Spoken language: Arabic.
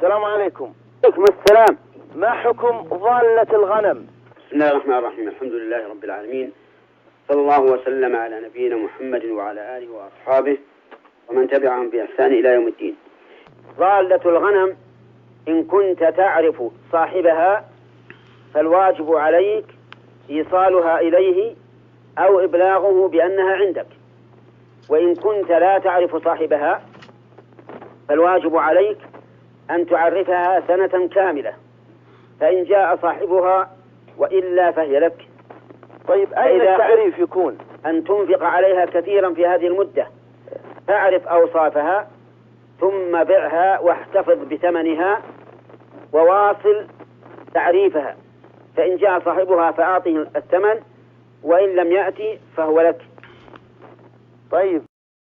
السلام عليكم. عليكم السلام. ما حكم ضالة الغنم؟ بسم الله الرحمن الرحيم. الحمد لله رب العالمين، صلى الله وسلم على نبينا محمد وعلى آله وأصحابه ومن تبعهم بإحسان إلى يوم الدين. ضالة الغنم إن كنت تعرف صاحبها فالواجب عليك إيصالها إليه أو إبلاغه بأنها عندك، وإن كنت لا تعرف صاحبها فالواجب عليك أن تعرفها سنة كاملة، فإن جاء صاحبها وإلا فهي لك. طيب أين التعريف يكون؟ أن تنفق عليها كثيرا في هذه المدة، تعرف أوصافها ثم بعها واحتفظ بثمنها وواصل تعريفها، فإن جاء صاحبها فأعطه الثمن، وإن لم يأتي فهو لك. طيب